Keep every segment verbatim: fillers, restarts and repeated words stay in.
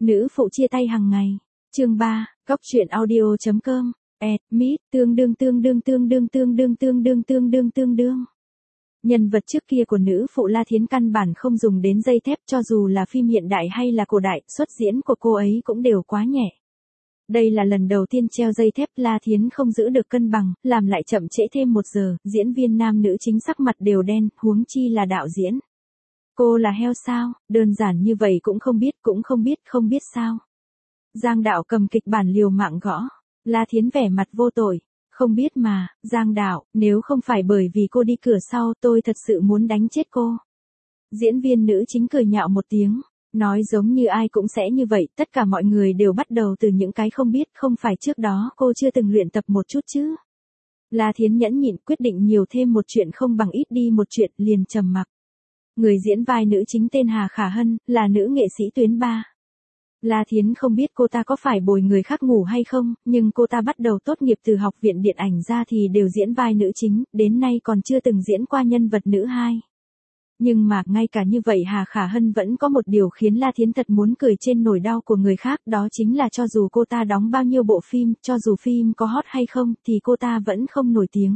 Nữ phụ chia tay hàng ngày. Chương ba, Góc truyện audio.com. Admit, tương đương tương đương tương đương tương đương tương đương tương đương tương đương. Nhân vật trước kia của nữ phụ La Thiến căn bản không dùng đến dây thép, cho dù là phim hiện đại hay là cổ đại, xuất diễn của cô ấy cũng đều quá nhẹ. Đây là lần đầu tiên treo dây thép, La Thiến không giữ được cân bằng, làm lại chậm trễ thêm một giờ, diễn viên nam nữ chính sắc mặt đều đen, huống chi là đạo diễn. Cô là heo sao, đơn giản như vậy cũng không biết, cũng không biết, không biết sao. Giang Đạo cầm kịch bản liều mạng gõ. La Thiến vẻ mặt vô tội. Không biết mà, Giang Đạo, nếu không phải bởi vì cô đi cửa sau tôi thật sự muốn đánh chết cô. Diễn viên nữ chính cười nhạo một tiếng, nói giống như ai cũng sẽ như vậy, tất cả mọi người đều bắt đầu từ những cái không biết, không phải trước đó cô chưa từng luyện tập một chút chứ. La Thiến nhẫn nhịn quyết định nhiều thêm một chuyện không bằng ít đi một chuyện, liền trầm mặc. Người diễn vai nữ chính tên Hà Khả Hân, là nữ nghệ sĩ tuyến ba. La Thiến không biết cô ta có phải bồi người khác ngủ hay không, nhưng cô ta bắt đầu tốt nghiệp từ học viện điện ảnh ra thì đều diễn vai nữ chính, đến nay còn chưa từng diễn qua nhân vật nữ hai. Nhưng mà, ngay cả như vậy Hà Khả Hân vẫn có một điều khiến La Thiến thật muốn cười trên nỗi đau của người khác, đó chính là cho dù cô ta đóng bao nhiêu bộ phim, cho dù phim có hot hay không, thì cô ta vẫn không nổi tiếng.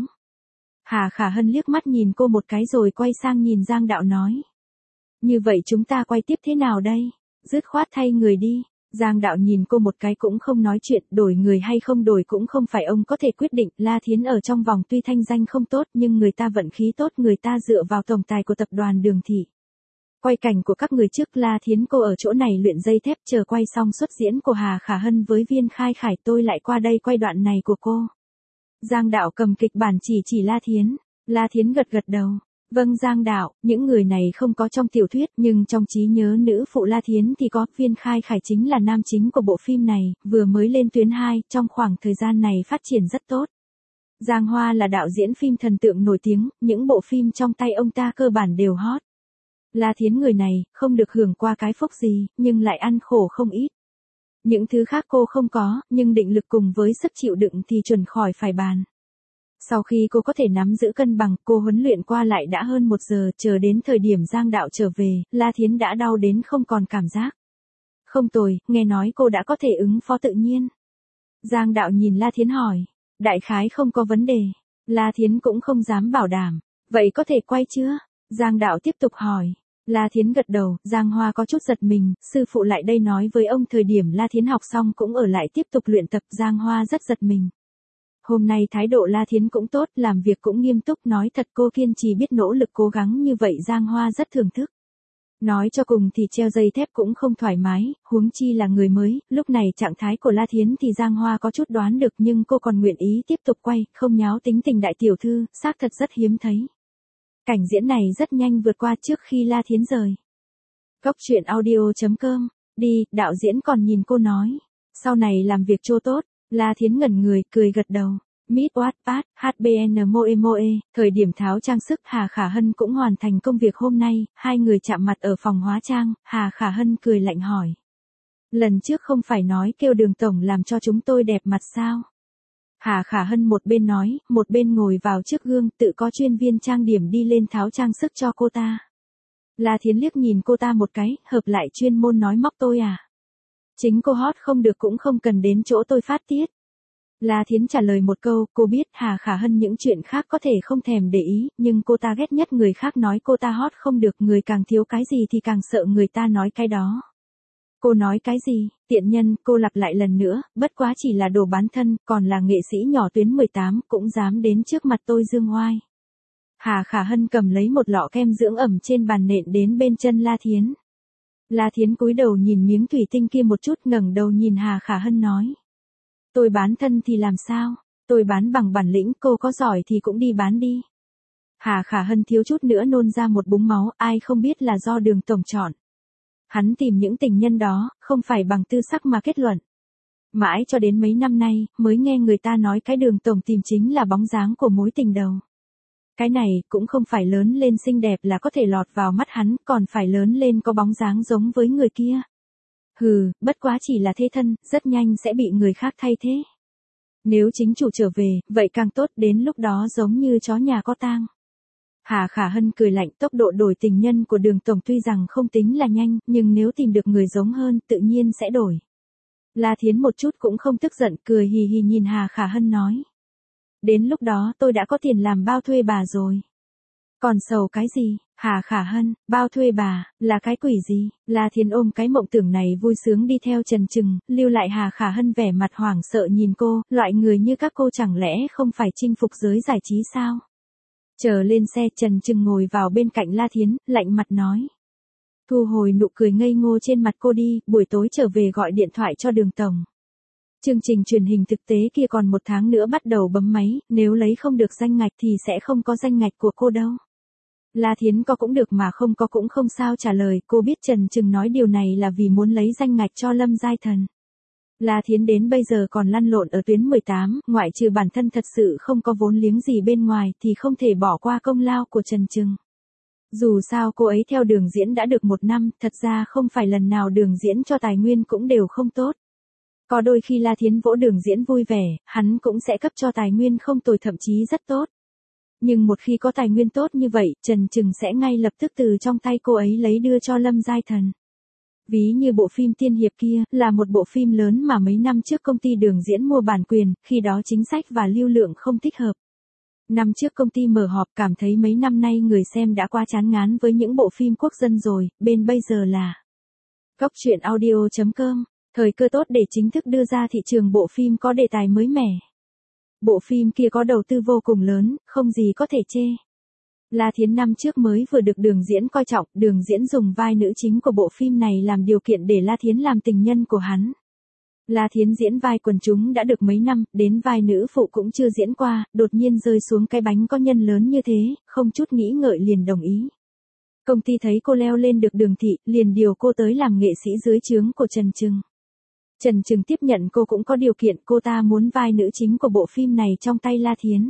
Hà Khả Hân liếc mắt nhìn cô một cái rồi quay sang nhìn Giang Đạo nói. Như vậy chúng ta quay tiếp thế nào đây? Dứt khoát thay người đi. Giang Đạo nhìn cô một cái cũng không nói chuyện, đổi người hay không đổi cũng không phải ông có thể quyết định. La Thiến ở trong vòng tuy thanh danh không tốt nhưng người ta vận khí tốt, người ta dựa vào tổng tài của tập đoàn Đường Thị. Quay cảnh của các người trước, La Thiến cô ở chỗ này luyện dây thép, chờ quay xong xuất diễn của Hà Khả Hân với Viên Khai Khải tôi lại qua đây quay đoạn này của cô. Giang Đạo cầm kịch bản chỉ chỉ La Thiến. La Thiến gật gật đầu. Vâng Giang Đạo, những người này không có trong tiểu thuyết nhưng trong trí nhớ nữ phụ La Thiến thì có. Viên Khai Khải chính là nam chính của bộ phim này, vừa mới lên tuyến hai, trong khoảng thời gian này phát triển rất tốt. Giang Hoa là đạo diễn phim thần tượng nổi tiếng, những bộ phim trong tay ông ta cơ bản đều hot. La Thiến người này, không được hưởng qua cái phúc gì, nhưng lại ăn khổ không ít. Những thứ khác cô không có, nhưng định lực cùng với sức chịu đựng thì chuẩn khỏi phải bàn. Sau khi cô có thể nắm giữ cân bằng, cô huấn luyện qua lại đã hơn một giờ, chờ đến thời điểm Giang Đạo trở về, La Thiến đã đau đến không còn cảm giác. Không tồi, nghe nói cô đã có thể ứng phó tự nhiên. Giang Đạo nhìn La Thiến hỏi. Đại khái không có vấn đề. La Thiến cũng không dám bảo đảm. Vậy có thể quay chưa? Giang Đạo tiếp tục hỏi. La Thiến gật đầu, Giang Hoa có chút giật mình, sư phụ lại đây nói với ông thời điểm La Thiến học xong cũng ở lại tiếp tục luyện tập. Giang Hoa rất giật mình. Hôm nay thái độ La Thiến cũng tốt, làm việc cũng nghiêm túc, nói thật cô kiên trì biết nỗ lực cố gắng như vậy Giang Hoa rất thưởng thức. Nói cho cùng thì treo dây thép cũng không thoải mái, huống chi là người mới, lúc này trạng thái của La Thiến thì Giang Hoa có chút đoán được nhưng cô còn nguyện ý tiếp tục quay, không nháo tính tình đại tiểu thư, xác thật rất hiếm thấy. Cảnh diễn này rất nhanh vượt qua trước khi La Thiến rời. Góc truyện audio.com, đi, đạo diễn còn nhìn cô nói. Sau này làm việc cho tốt. La Thiến ngẩn người, cười gật đầu. Meet Wattpad, hát bê en Moe Moe, thời điểm tháo trang sức Hà Khả Hân cũng hoàn thành công việc hôm nay, hai người chạm mặt ở phòng hóa trang, Hà Khả Hân cười lạnh hỏi. Lần trước không phải nói kêu Đường tổng làm cho chúng tôi đẹp mặt sao? Hà Khả Hân một bên nói, một bên ngồi vào trước gương, tự có chuyên viên trang điểm đi lên tháo trang sức cho cô ta. La Thiến liếc nhìn cô ta một cái, hợp lại chuyên môn nói móc tôi à? Chính cô hot không được cũng không cần đến chỗ tôi phát tiết. La Thiến trả lời một câu, cô biết Hà Khả Hân những chuyện khác có thể không thèm để ý, nhưng cô ta ghét nhất người khác nói cô ta hot không được, người càng thiếu cái gì thì càng sợ người ta nói cái đó. Cô nói cái gì, tiện nhân, cô lặp lại lần nữa, bất quá chỉ là đồ bán thân, còn là nghệ sĩ nhỏ tuyến mười tám, cũng dám đến trước mặt tôi dương oai. Hà Khả Hân cầm lấy một lọ kem dưỡng ẩm trên bàn nện đến bên chân La Thiến. La Thiến cúi đầu nhìn miếng thủy tinh kia một chút, ngẩng đầu nhìn Hà Khả Hân nói. Tôi bán thân thì làm sao? Tôi bán bằng bản lĩnh, cô có giỏi thì cũng đi bán đi. Hà Khả Hân thiếu chút nữa nôn ra một búng máu, ai không biết là do Đường tổng chọn. Hắn tìm những tình nhân đó, không phải bằng tư sắc mà kết luận. Mãi cho đến mấy năm nay, mới nghe người ta nói cái Đường tổng tìm chính là bóng dáng của mối tình đầu. Cái này, cũng không phải lớn lên xinh đẹp là có thể lọt vào mắt hắn, còn phải lớn lên có bóng dáng giống với người kia. Hừ, bất quá chỉ là thế thân, rất nhanh sẽ bị người khác thay thế. Nếu chính chủ trở về, vậy càng tốt, đến lúc đó giống như chó nhà có tang. Hà Khả Hân cười lạnh, tốc độ đổi tình nhân của Đường tổng tuy rằng không tính là nhanh, nhưng nếu tìm được người giống hơn, tự nhiên sẽ đổi. La Thiến một chút cũng không tức giận, cười hì hì nhìn Hà Khả Hân nói. Đến lúc đó tôi đã có tiền làm bao thuê bà rồi. Còn sầu cái gì? Hà Khả Hân, bao thuê bà, là cái quỷ gì? La Thiến ôm cái mộng tưởng này vui sướng đi theo Trần Trừng, lưu lại Hà Khả Hân vẻ mặt hoảng sợ nhìn cô, loại người như các cô chẳng lẽ không phải chinh phục giới giải trí sao? Chờ lên xe, Trần Trừng ngồi vào bên cạnh La Thiến, lạnh mặt nói. Thu hồi nụ cười ngây ngô trên mặt cô đi, buổi tối trở về gọi điện thoại cho Đường tổng. Chương trình truyền hình thực tế kia còn một tháng nữa bắt đầu bấm máy, nếu lấy không được danh ngạch thì sẽ không có danh ngạch của cô đâu. La Thiến có cũng được mà không có cũng không sao trả lời, cô biết Trần Trừng nói điều này là vì muốn lấy danh ngạch cho Lâm Giai Thần. La Thiến đến bây giờ còn lăn lộn ở tuyến mười tám, ngoại trừ bản thân thật sự không có vốn liếng gì bên ngoài thì không thể bỏ qua công lao của Trần Trừng. Dù sao cô ấy theo Đường diễn đã được một năm, thật ra không phải lần nào Đường diễn cho tài nguyên cũng đều không tốt. Có đôi khi La Thiến vỗ Đường diễn vui vẻ, hắn cũng sẽ cấp cho tài nguyên không tồi thậm chí rất tốt. Nhưng một khi có tài nguyên tốt như vậy, Trần Trừng sẽ ngay lập tức từ trong tay cô ấy lấy đưa cho Lâm Giai Thần. Ví như bộ phim Tiên Hiệp kia, là một bộ phim lớn mà mấy năm trước công ty Đường diễn mua bản quyền, khi đó chính sách và lưu lượng không thích hợp. Năm trước công ty mở họp cảm thấy mấy năm nay người xem đã quá chán ngán với những bộ phim quốc dân rồi, bên bây giờ là Cóc truyện audio chấm com, thời cơ tốt để chính thức đưa ra thị trường bộ phim có đề tài mới mẻ. Bộ phim kia có đầu tư vô cùng lớn, không gì có thể chê. La Thiến năm trước mới vừa được Đường diễn coi trọng, Đường diễn dùng vai nữ chính của bộ phim này làm điều kiện để La Thiến làm tình nhân của hắn. La Thiến diễn vai quần chúng đã được mấy năm, đến vai nữ phụ cũng chưa diễn qua, đột nhiên rơi xuống cái bánh có nhân lớn như thế, không chút nghĩ ngợi liền đồng ý. Công ty thấy cô leo lên được Đường thị, liền điều cô tới làm nghệ sĩ dưới trướng của Trần Trừng. Trần Trừng tiếp nhận cô cũng có điều kiện, cô ta muốn vai nữ chính của bộ phim này trong tay La Thiến.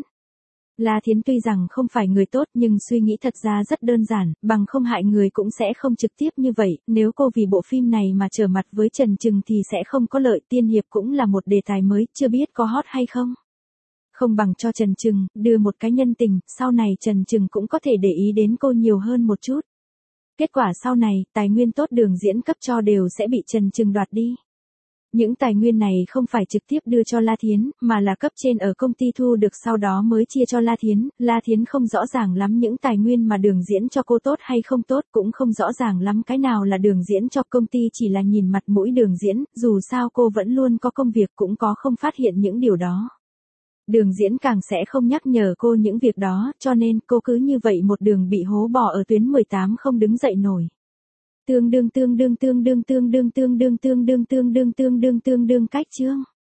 La Thiến tuy rằng không phải người tốt nhưng suy nghĩ thật ra rất đơn giản, bằng không hại người cũng sẽ không trực tiếp như vậy, nếu cô vì bộ phim này mà trở mặt với Trần Trừng thì sẽ không có lợi, Tiên Hiệp cũng là một đề tài mới, chưa biết có hot hay không. Không bằng cho Trần Trừng, đưa một cái nhân tình, sau này Trần Trừng cũng có thể để ý đến cô nhiều hơn một chút. Kết quả sau này, tài nguyên tốt Đường diễn cấp cho đều sẽ bị Trần Trừng đoạt đi. Những tài nguyên này không phải trực tiếp đưa cho La Thiến, mà là cấp trên ở công ty thu được sau đó mới chia cho La Thiến. La Thiến không rõ ràng lắm những tài nguyên mà Đường diễn cho cô tốt hay không tốt, cũng không rõ ràng lắm cái nào là Đường diễn cho công ty, chỉ là nhìn mặt mũi Đường diễn, dù sao cô vẫn luôn có công việc cũng có không phát hiện những điều đó. Đường diễn càng sẽ không nhắc nhở cô những việc đó, cho nên cô cứ như vậy một đường bị hố bỏ ở tuyến mười tám không đứng dậy nổi. Tương đương tương đương tương đương tương đương tương đương tương đương tương đương tương đương tương đương cách chương.